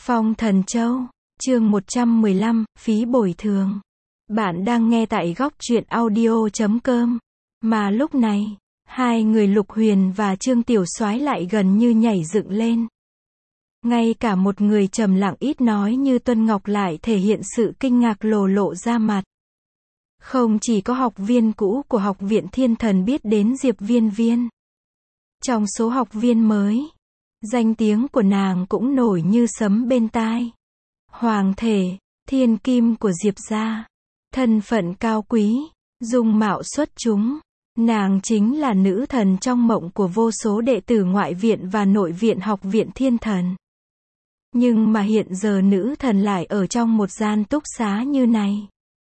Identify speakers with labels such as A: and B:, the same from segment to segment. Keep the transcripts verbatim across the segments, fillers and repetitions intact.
A: Phong Thần Châu, chương một trăm mười lăm, phí bồi thường. Bạn đang nghe tại góc truyện audio chấm com. Mà lúc này, hai người Lục Huyền và Trương Tiểu Soái lại gần như nhảy dựng lên. Ngay cả một người trầm lặng ít nói như Tuân Ngọc lại thể hiện sự kinh ngạc lồ lộ ra mặt. Không chỉ có học viên cũ của Học viện Thiên Thần biết đến Diệp Viên Viên. Trong số học viên mới, danh tiếng của nàng cũng nổi như sấm bên tai. Hoàng thể, thiên kim của Diệp gia, thân phận cao quý, dung mạo xuất chúng, nàng chính là nữ thần trong mộng của vô số đệ tử ngoại viện và nội viện Học viện Thiên Thần. Nhưng mà hiện giờ nữ thần lại ở trong một gian túc xá như này.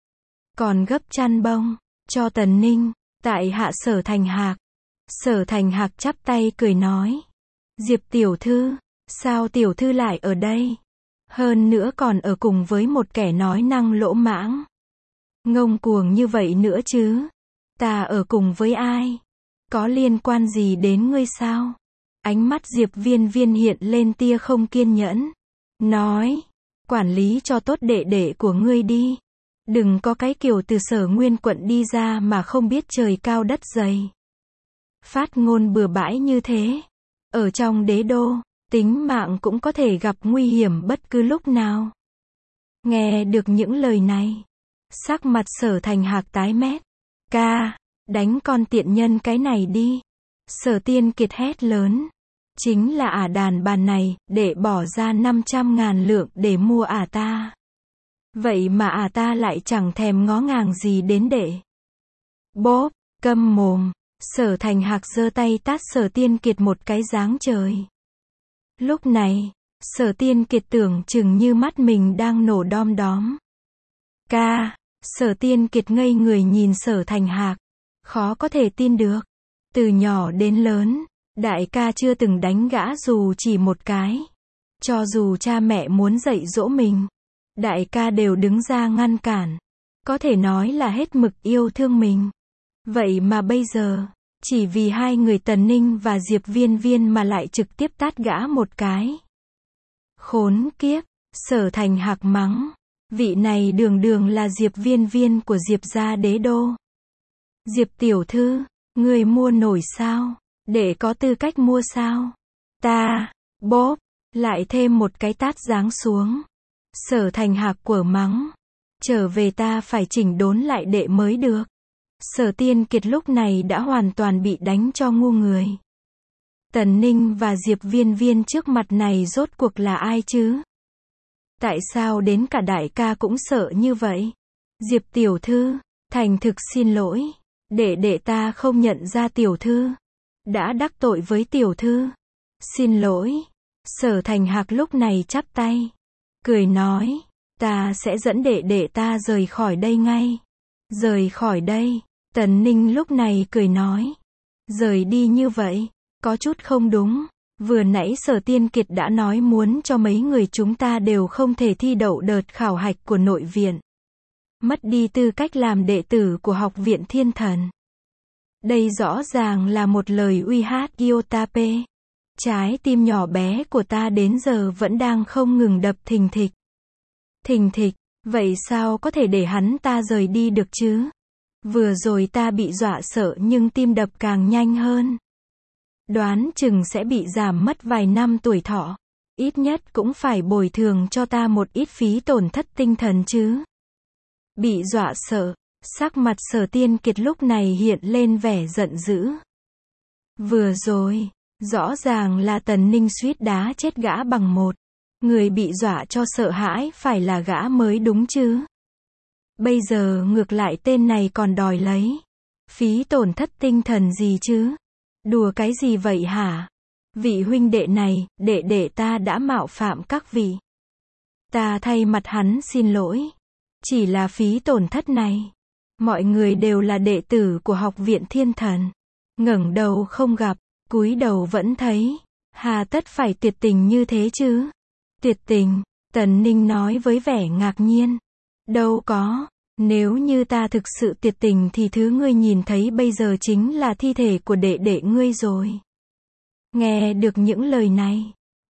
A: Còn gấp chăn bông cho Tần Ninh, tại hạ Sở Thành Hạc. Sở Thành Hạc chắp tay cười nói: Diệp tiểu thư, sao tiểu thư lại ở đây? Hơn nữa còn ở cùng với một kẻ nói năng lỗ mãng, ngông cuồng như vậy nữa chứ? Ta ở cùng với ai? Có liên quan gì đến ngươi sao? Ánh mắt Diệp Viên Viên hiện lên tia không kiên nhẫn. Nói, quản lý cho tốt đệ đệ của ngươi đi. Đừng có cái kiểu từ Sở Nguyên quận đi ra mà không biết trời cao đất dày. Phát ngôn bừa bãi như thế. Ở trong đế đô, tính mạng cũng có thể gặp nguy hiểm bất cứ lúc nào. Nghe được những lời này, sắc mặt Sở Thành Hạc tái mét. Ca, đánh con tiện nhân cái này đi. Sở Tiên Kiệt hét lớn. Chính là ả đàn bà này, để bỏ ra năm trăm ngàn lượng để mua ả ta. Vậy mà ả ta lại chẳng thèm ngó ngàng gì đến đệ. Bốp, câm mồm. Sở Thành Hạc giơ tay tát Sở Tiên Kiệt một cái giáng trời. Lúc này, Sở Tiên Kiệt tưởng chừng như mắt mình đang nổ đom đóm. Ca, Sở Tiên Kiệt ngây người nhìn Sở Thành Hạc. Khó có thể tin được. Từ nhỏ đến lớn, đại ca chưa từng đánh gã dù chỉ một cái. Cho dù cha mẹ muốn dạy dỗ mình, đại ca đều đứng ra ngăn cản. Có thể nói là hết mực yêu thương mình. Vậy mà bây giờ, chỉ vì hai người Tần Ninh và Diệp Viên Viên mà lại trực tiếp tát gã một cái. Khốn kiếp, Sở Thành Hạc mắng. Vị này đường đường là Diệp Viên Viên của Diệp gia đế đô. Diệp tiểu thư, người mua nổi sao? Để có tư cách mua sao? Ta, bốp, lại thêm một cái tát giáng xuống. Sở Thành Hạc quở mắng. Trở về ta phải chỉnh đốn lại đệ mới được. Sở Tiên Kiệt lúc này đã hoàn toàn bị đánh cho ngu người. Tần Ninh và Diệp Viên Viên trước mặt này rốt cuộc là ai chứ? Tại sao đến cả đại ca cũng sợ như vậy? Diệp tiểu thư, thành thực xin lỗi. Để đệ ta không nhận ra tiểu thư. Đã đắc tội với tiểu thư. Xin lỗi. Sở Thành Hạc lúc này chắp tay. Cười nói, ta sẽ dẫn đệ đệ ta rời khỏi đây ngay. Rời khỏi đây. Tần Ninh lúc này cười nói. Rời đi như vậy, có chút không đúng. Vừa nãy Sở Tiên Kiệt đã nói muốn cho mấy người chúng ta đều không thể thi đậu đợt khảo hạch của nội viện. Mất đi tư cách làm đệ tử của Học viện Thiên Thần. Đây rõ ràng là một lời uy hát Iotape. Trái tim nhỏ bé của ta đến giờ vẫn đang không ngừng đập thình thịch. Thình thịch, vậy sao có thể để hắn ta rời đi được chứ? Vừa rồi ta bị dọa sợ nhưng tim đập càng nhanh hơn. Đoán chừng sẽ bị giảm mất vài năm tuổi thọ. Ít nhất cũng phải bồi thường cho ta một ít phí tổn thất tinh thần chứ. Bị dọa sợ, sắc mặt Sở Tiên Kiệt lúc này hiện lên vẻ giận dữ. Vừa rồi, rõ ràng là Tần Ninh suýt đá chết gã bằng một. Người bị dọa cho sợ hãi phải là gã mới đúng chứ. Bây giờ ngược lại tên này còn đòi lấy phí tổn thất tinh thần gì chứ? Đùa cái gì vậy hả? Vị huynh đệ này, đệ đệ ta đã mạo phạm các vị. Ta thay mặt hắn xin lỗi. Chỉ là phí tổn thất này. Mọi người đều là đệ tử của Học viện Thiên Thần. Ngẩng đầu không gặp, cúi đầu vẫn thấy. Hà tất phải tuyệt tình như thế chứ? Tuyệt tình, Tần Ninh nói với vẻ ngạc nhiên. Đâu có, nếu như ta thực sự tuyệt tình thì thứ ngươi nhìn thấy bây giờ chính là thi thể của đệ đệ ngươi rồi. Nghe được những lời này,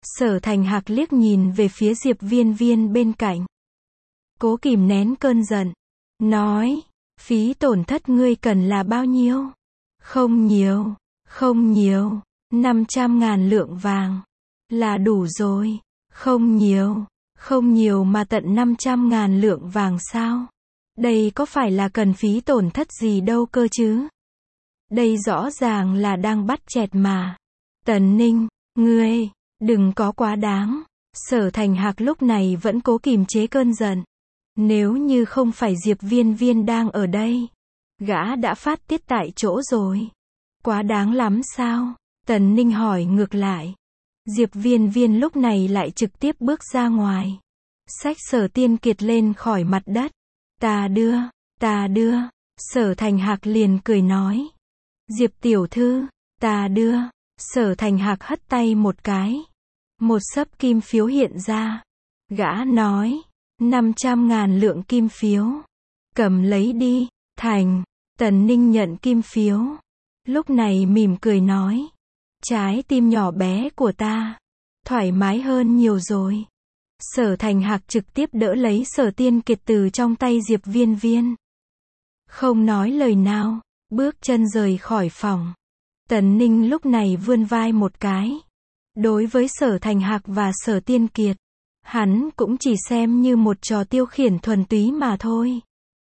A: Sở Thành Hạc liếc nhìn về phía Diệp Viên Viên bên cạnh. Cố kìm nén cơn giận. Nói, phí tổn thất ngươi cần là bao nhiêu? Không nhiều, không nhiều, năm trăm ngàn lượng vàng. Là đủ rồi. Không nhiều, không nhiều mà tận năm trăm ngàn lượng vàng sao? Đây có phải là cần phí tổn thất gì đâu cơ chứ? Đây rõ ràng là đang bắt chẹt mà. Tần Ninh, ngươi, đừng có quá đáng. Sở Thành Hạc lúc này vẫn cố kìm chế cơn giận. Nếu như không phải Diệp Viên Viên đang ở đây, gã đã phát tiết tại chỗ rồi. Quá đáng lắm sao? Tần Ninh hỏi ngược lại. Diệp Viên Viên lúc này lại trực tiếp bước ra ngoài. Xách Sở Tiên Kiệt lên khỏi mặt đất. Ta đưa, ta đưa. Sở Thành Hạc liền cười nói. Diệp tiểu thư, ta đưa. Sở Thành Hạc hất tay một cái. Một xấp kim phiếu hiện ra. Gã nói. năm trăm ngàn lượng kim phiếu. Cầm lấy đi. Thành. Tần Ninh nhận kim phiếu. Lúc này mỉm cười nói. Trái tim nhỏ bé của ta. Thoải mái hơn nhiều rồi. Sở Thành Hạc trực tiếp đỡ lấy Sở Tiên Kiệt từ trong tay Diệp Viên Viên. Không nói lời nào. Bước chân rời khỏi phòng. Tần Ninh lúc này vươn vai một cái. Đối với Sở Thành Hạc và Sở Tiên Kiệt, hắn cũng chỉ xem như một trò tiêu khiển thuần túy mà thôi.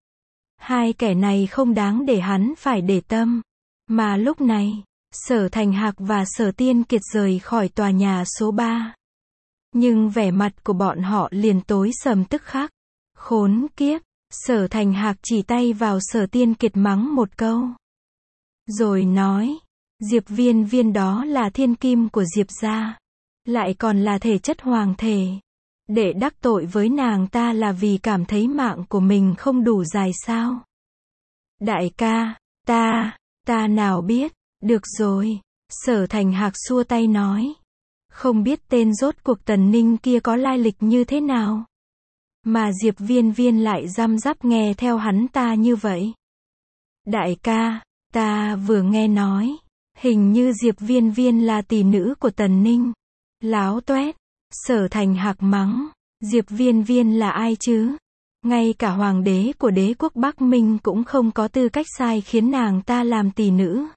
A: Hai kẻ này không đáng để hắn phải để tâm. Mà lúc này, Sở Thành Hạc và Sở Tiên Kiệt rời khỏi tòa nhà số ba. Nhưng vẻ mặt của bọn họ liền tối sầm tức khắc. Khốn kiếp, Sở Thành Hạc chỉ tay vào Sở Tiên Kiệt mắng một câu. Rồi nói, Diệp Viên Viên đó là thiên kim của Diệp gia. Lại còn là thể chất hoàng thể. Để đắc tội với nàng ta là vì cảm thấy mạng của mình không đủ dài sao? Đại ca, ta, ta nào biết, được rồi. Sở Thành Hạc xua tay nói. Không biết tên rốt cuộc Tần Ninh kia có lai lịch như thế nào. Mà Diệp Viên Viên lại răm rắp nghe theo hắn ta như vậy. Đại ca, ta vừa nghe nói. Hình như Diệp Viên Viên là tỷ nữ của Tần Ninh. Láo toét. Sở Thành Hạc mắng. Diệp Viên Viên là ai chứ? Ngay cả hoàng đế của đế quốc Bắc Minh cũng không có tư cách sai khiến nàng ta làm tỷ nữ.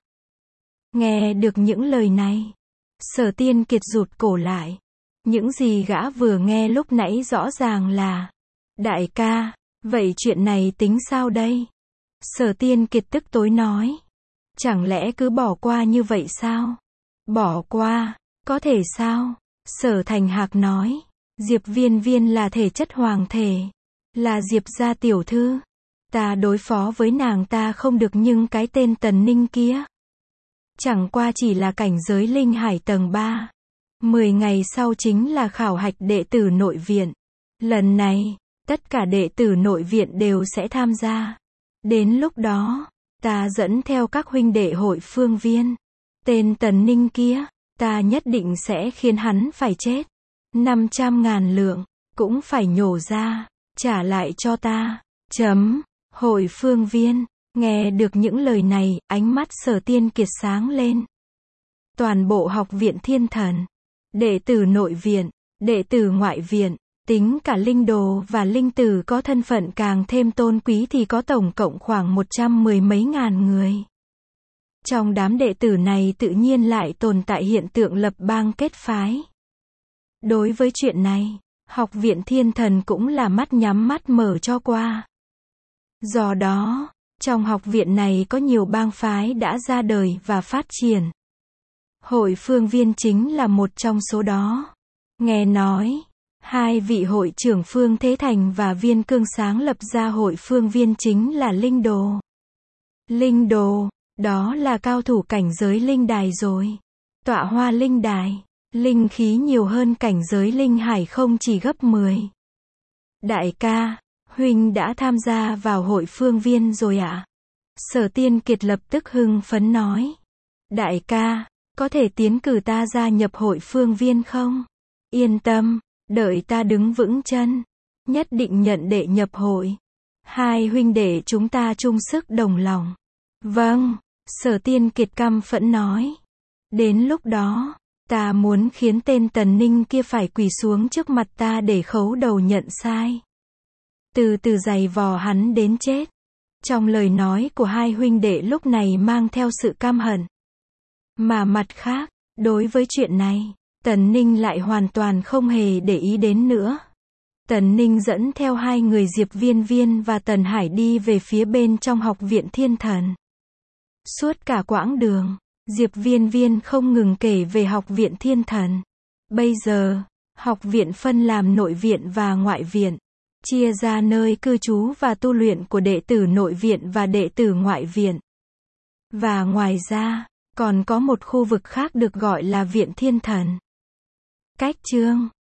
A: Nghe được những lời này, Sở Tiên Kiệt rụt cổ lại. Những gì gã vừa nghe lúc nãy rõ ràng là. Đại ca, vậy chuyện này tính sao đây? Sở Tiên Kiệt tức tối nói. Chẳng lẽ cứ bỏ qua như vậy sao? Bỏ qua, có thể sao? Sở Thành Hạc nói. Diệp Viên Viên là thể chất hoàng thể. Là Diệp gia tiểu thư. Ta đối phó với nàng ta không được, nhưng cái tên Tần Ninh kia. Chẳng qua chỉ là cảnh giới linh hải tầng ba. Mười ngày sau chính là khảo hạch đệ tử nội viện. Lần này, tất cả đệ tử nội viện đều sẽ tham gia. Đến lúc đó, ta dẫn theo các huynh đệ hội phương viên. Tên Tần Ninh kia, ta nhất định sẽ khiến hắn phải chết. Năm trăm ngàn lượng, cũng phải nhổ ra, trả lại cho ta. Chấm. Hội phương viên. Nghe được những lời này, ánh mắt Sở Tiên Kiệt sáng lên. Toàn bộ học viện Thiên Thần, đệ tử nội viện, đệ tử ngoại viện, tính cả linh đồ và linh tử có thân phận càng thêm tôn quý thì có tổng cộng khoảng một trăm mười mấy ngàn người. Trong đám đệ tử này tự nhiên lại tồn tại hiện tượng lập bang kết phái. Đối với chuyện này, học viện Thiên Thần cũng là mắt nhắm mắt mở cho qua. Do đó, trong học viện này có nhiều bang phái đã ra đời và phát triển. Hội phương viên chính là một trong số đó. Nghe nói, hai vị hội trưởng Phương Thế Thành và Viên Cương sáng lập ra hội phương viên chính là Linh Đồ. Linh Đồ, đó là cao thủ cảnh giới linh đài rồi. Tọa hoa linh đài, linh khí nhiều hơn cảnh giới linh hải không chỉ gấp mười. Đại ca, huynh đã tham gia vào hội phương viên rồi ạ? À? Sở Tiên Kiệt lập tức hưng phấn nói. Đại ca, có thể tiến cử ta gia nhập hội phương viên không? Yên tâm, đợi ta đứng vững chân, nhất định nhận đệ nhập hội. Hai huynh đệ chúng ta chung sức đồng lòng. Vâng, Sở Tiên Kiệt căm phẫn nói. Đến lúc đó, Ta muốn khiến tên Tần Ninh kia phải quỳ xuống trước mặt ta để khấu đầu nhận sai. Từ từ giày vò hắn đến chết. Trong lời nói của hai huynh đệ lúc này mang theo sự căm hận. Mà mặt khác, đối với chuyện này, Tần Ninh lại hoàn toàn không hề để ý đến nữa. Tần Ninh dẫn theo hai người Diệp Viên Viên và Tần Hải đi về phía bên trong học viện Thiên Thần. Suốt cả quãng đường, Diệp Viên Viên không ngừng kể về học viện Thiên Thần. Bây giờ, học viện phân làm nội viện và ngoại viện, chia ra nơi cư trú và tu luyện của đệ tử nội viện và đệ tử ngoại viện. Và ngoài ra, còn có một khu vực khác được gọi là viện Thiên Thần. Cách chương